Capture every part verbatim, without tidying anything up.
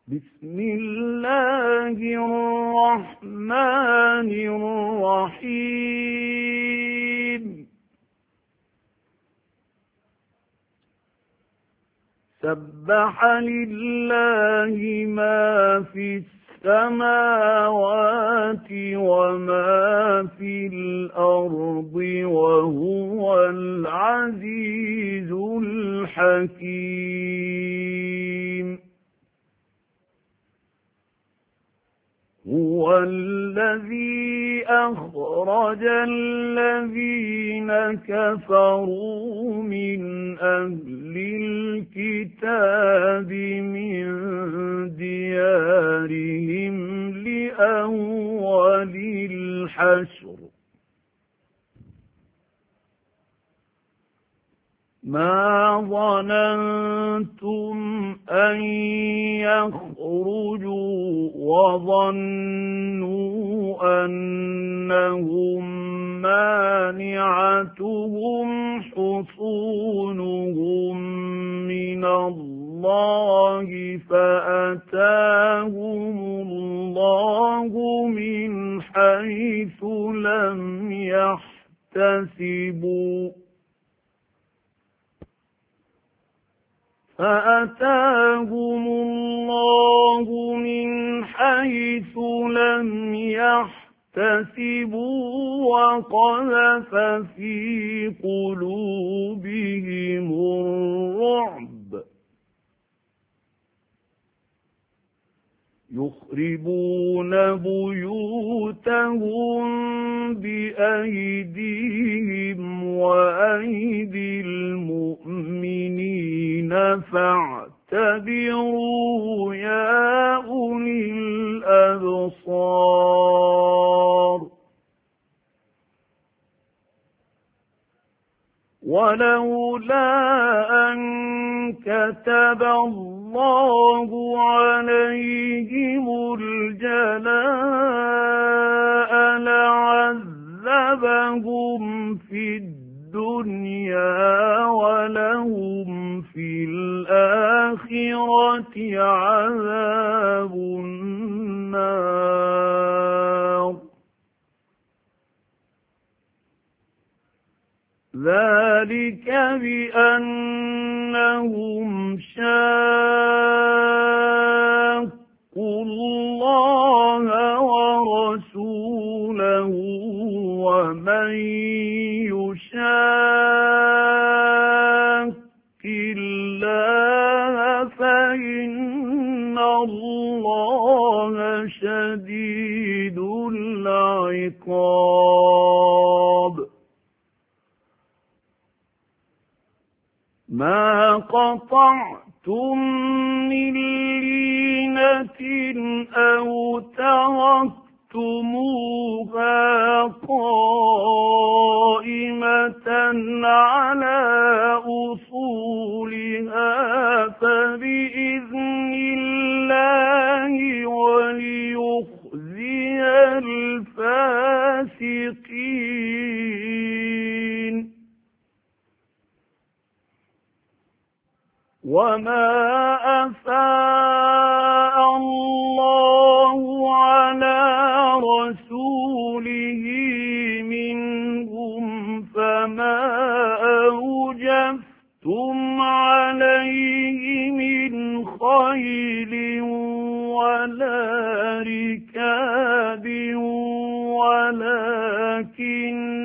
بسم الله الرحمن الرحيم سبح لله ما في السماوات وما في الأرض وهو العزيز الحكيم هو الذي أخرج الذين كفروا من أهل الكتاب من ديارهم لأول الحشر ما ظننتم أن يخرجوا وظنوا أنهم مانعتهم حصونهم من الله فأتاهم الله من حيث لم يحتسبوا فأتاهم الله من حيث لم يحتسبوا وقذف في قلوبهم الرعب يخربون بيوتهم بأيديهم وأيدي المؤمنين فاعتبروا يا أولي الأبصار ولولا أن كتب الله عليهم الجلاء لعذبهم في الدنيا ولهم في الآخرة عذاب النار ذلك بأنهم شاقوا الله ورسوله ومن يشاق الله فإن الله شديد العقاب ما قطعتم من لينة أو تركتموها قائمة على أصولها فبإذن الله وليخزي الفاسقين وما أفاء الله على رسوله منهم فما أوجفتم عليه من خيل ولا ركاب ولكن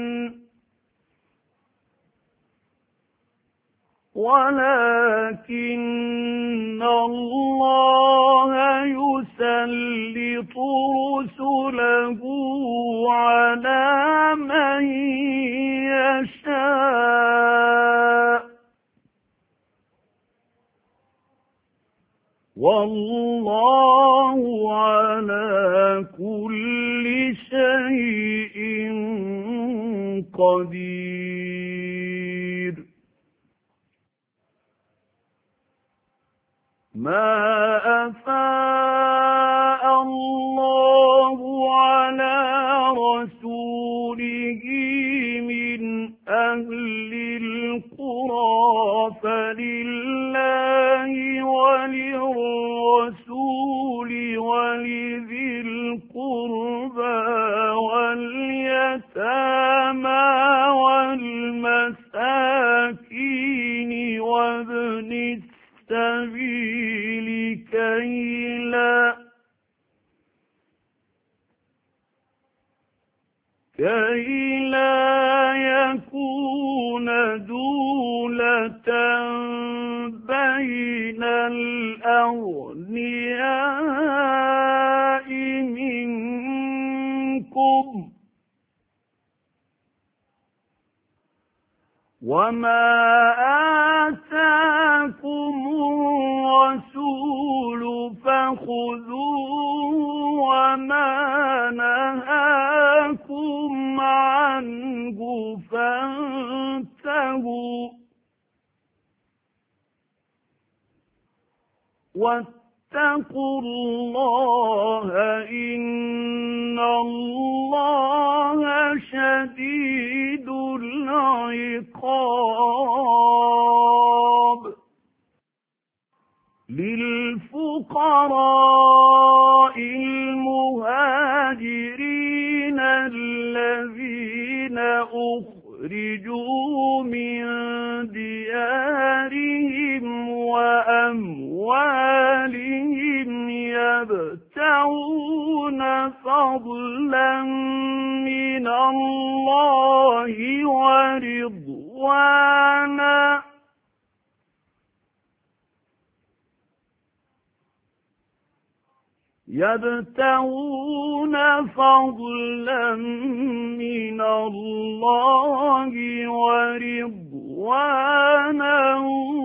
ولكن الله يسلط رسله على من يشاء والله على كل شيء قدير ما أفاء الله على رسوله من أهل القرى فلله وللرسول السبيل كي لا كي لا يكون دولة بين الأغنياء منكم وما آتاكم الرسول فخذوه وما نهاكم عنه فانتهوا واتقوا الله إن الله شديد العقاب للفقراء المهاجرين الذين أخرجوا من ديارهم وأموالهم يبتغون فضلا من الله ورضوانا يبتغون فضلا من الله ورضوانا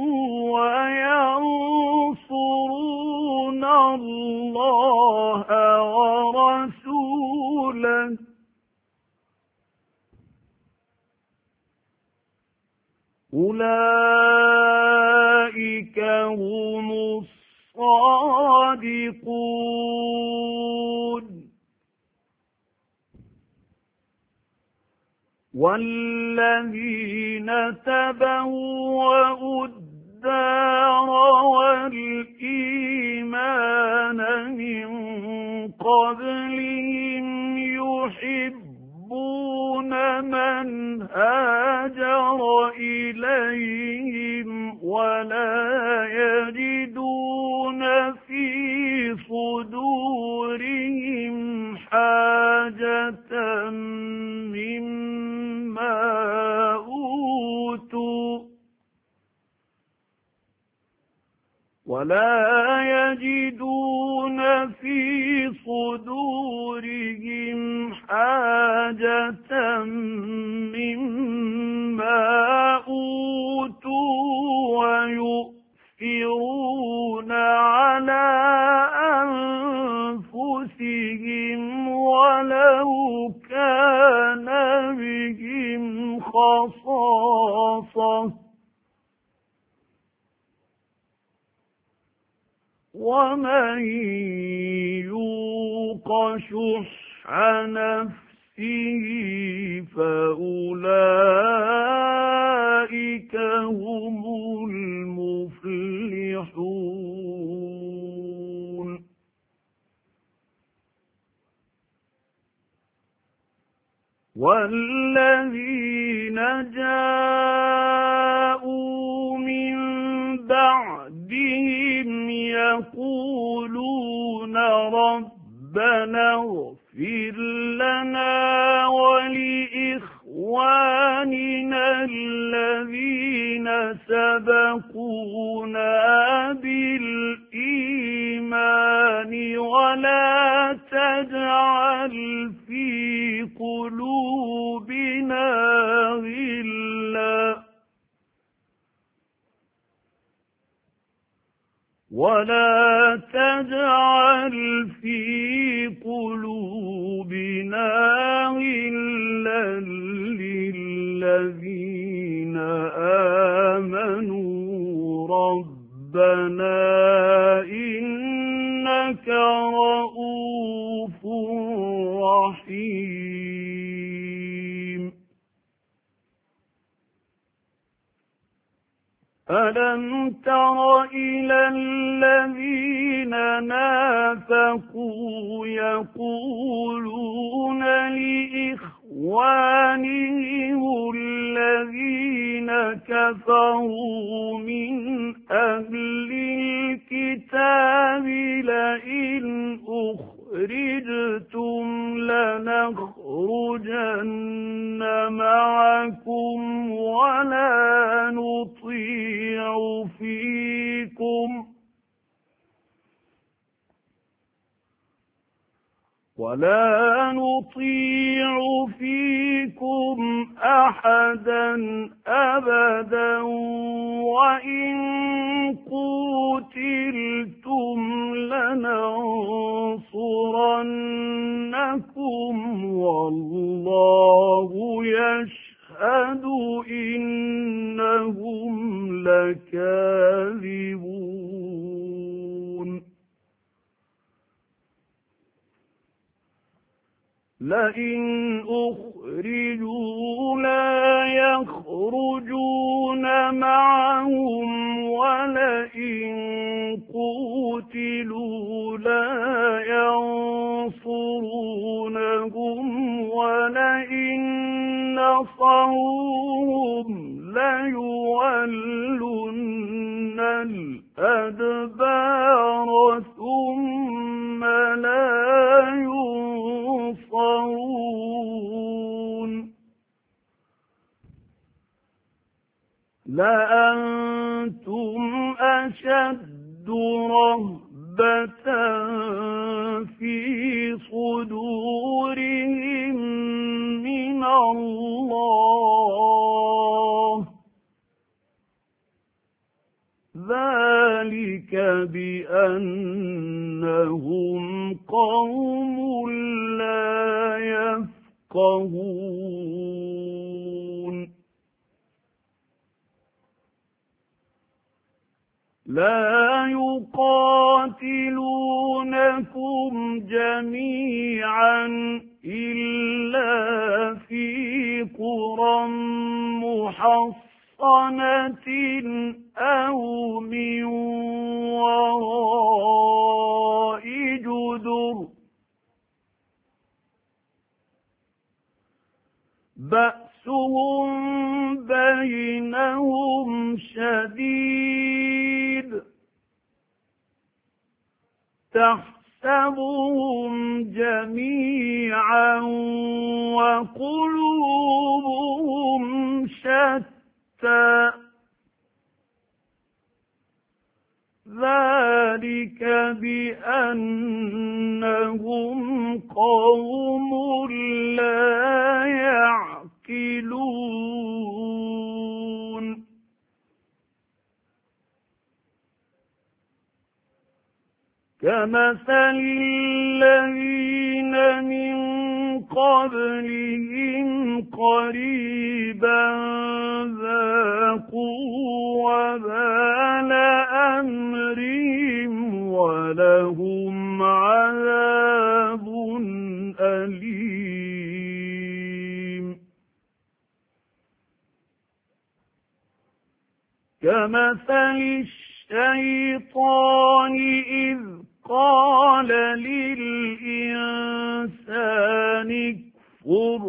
وينصرون الله ورسوله أولئك هم الصادقون والذين تبوأوا الدار والإيمان من قبلهم يحبون من هاجر إليهم ولا يجدون في صدورهم حاجة مما أوتوا ولا يجدون في صدورهم حاجة مما أوتوا ويؤثرون على أنفسهم ولو كان بهم خصاصة ومن يوق شح نفسه فأولئك هم المفلحون والذين جاءوا من بعدهم يقولون ربنا اغفر لنا ولإخواننا الذين سبقونا بالإيمان ولا تجعل في قلوبنا غلا ولا تجعل في قلوبنا غلا للذين آمنوا ربنا إنك رؤوف رحيم ألم تر إلى الذين نافقوا يقولون لإخوانهم الذين كفروا من أهل الكتاب لئن أخرجتم لنخرجن معكم ولا نطيع فيكم ولا نطيع فيكم أحدا أبدا وإن قتلتم لننصرنكم والله يشهد إنهم لكاذبون لئن أخرجوا لا يخرجون معهم ولئن قتلوا لا ينصرونهم ولئن نصروهم ليولن الأدبار ثم لا ينصرون لأنتم أشد رهبة في صدورهم من الله ذلك بأنهم قوم لا يفقهون لا يقاتلونكم جميعا إلا في قرى محصنة أو من وراء جدر بأسهم بينهم شديد تحسبهم جميعا وقلوبهم شتى ذلك بأنهم قوم لا يعقلون كمثل الذين من قبلهم قريبا ذاقوا وبال أمرهم ولهم عذاب أليم كمثل الشيطان إذ قال للإنسان اكفر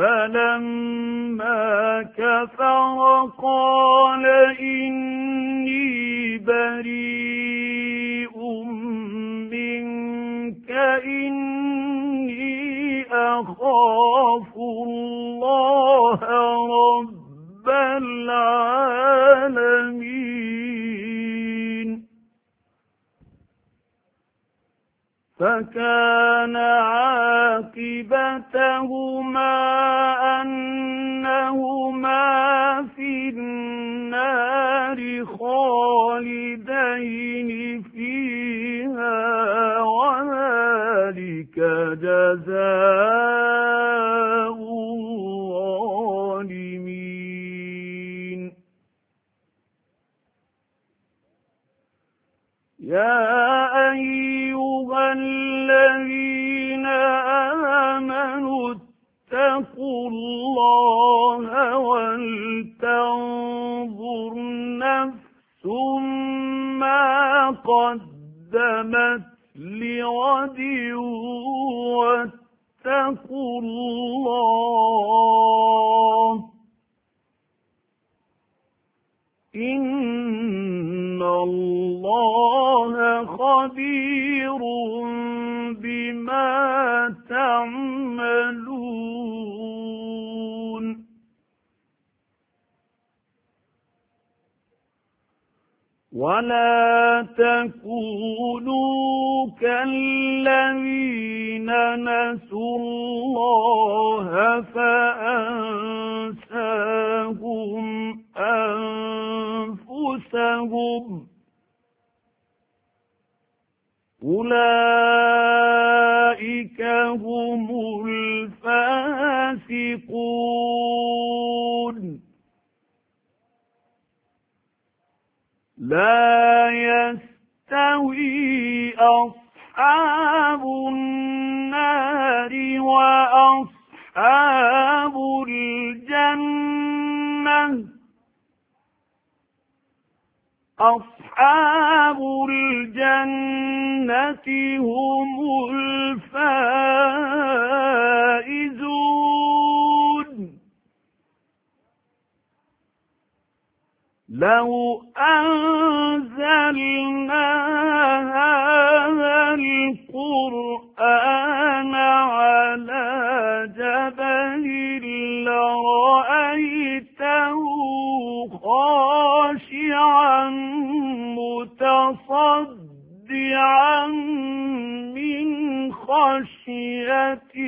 فلما كفر قال إني بريء منك إني أخاف الله رب العالمين فكان عاقبتهما أنهما في النار خالدين فيها وذلك جزاء الظالمين يا أيها الذين آمنوا اتقوا الله ولتنظر نفس ما قدمت لغد واتقوا الله إِنَّ اللَّهَ خَبِيرٌ بِمَا تَعْمَلُونَ وَلَا تَكُونُوا كَالَّذِينَ نَسُوا اللَّهَ فَأَنسَاهُمْ أَنفُسَهُمْ أُولَئِكَ هُمُ الْفَاسِقُونَ لَا يَسْتَوِي أَصْحَابُ النَّارِ وَأَصْحَابُ الْجَنَّةِ أَصْحَابُ الْجَنَّةِ هُمُ الْفَائِزُونَ لَوْ أَنزَلْنَا هَذَا الْقُرْآنَ عَلَى جَبَلٍ لَرَأَيْتَهُ خَاشِعًا مُتَصَدِّعًا مِنْ خَشْيَةِ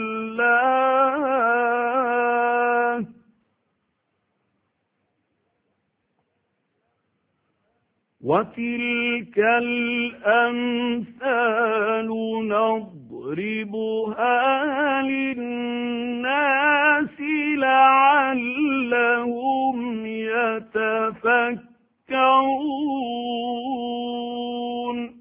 اللَّهِ وَتِلْكَ الْأَمْثَالُ نَضْرِبُهَا لِلنَّاسِ لَعَلَّهُمْ يَتَفَكَّرُونَ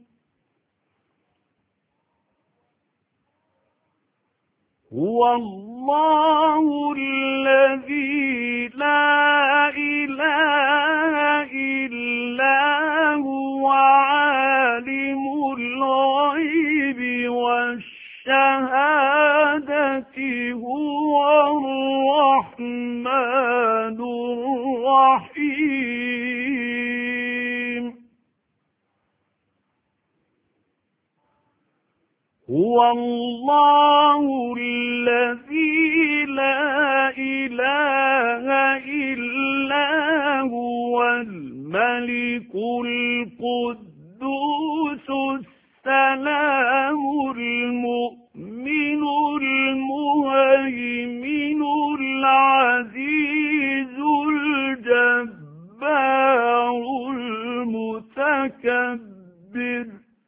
هُوَ اللَّهُ الَّذِي لَا إِلَٰهَ إِلَّا هُوَ عَالِمُ الْغَيْبِ وَالشَّهَادَةِ هُوَ الرَّحْمَٰنُ الرَّحِيمُ هُوَ اللَّهُ الَّذِي لَا إِلَٰهَ إِلَّا هُوَ الْمَلِكُ الْقُدُّوسُ السَّلَامُ الْمُؤْمِنُ الْمُهَيْمِنُ الْعَزِيزُ الْجَبَّارُ الْمُتَكَبِّرُ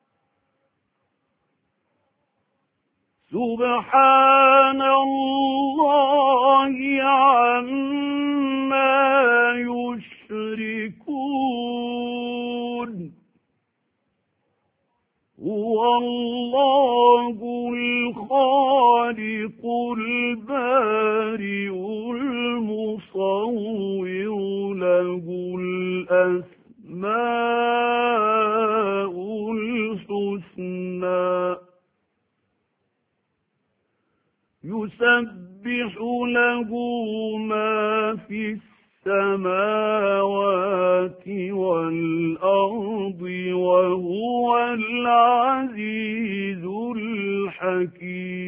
سُبْحَانَ اللَّهِ عَمَّا يُشْرِكُونَ هُوَ اللَّهُ الْخَالِقُ الْبَارِئُ الْمُصَوِّرُ لَهُ الْأَسْمَاءُ الْحُسْنَى يُسَبِّحُ لَهُ مَا فِي السَّمَاوَاتِ وَالْأَرْضِ وَهُوَ الْعَزِيزُ الْحَكِيمُ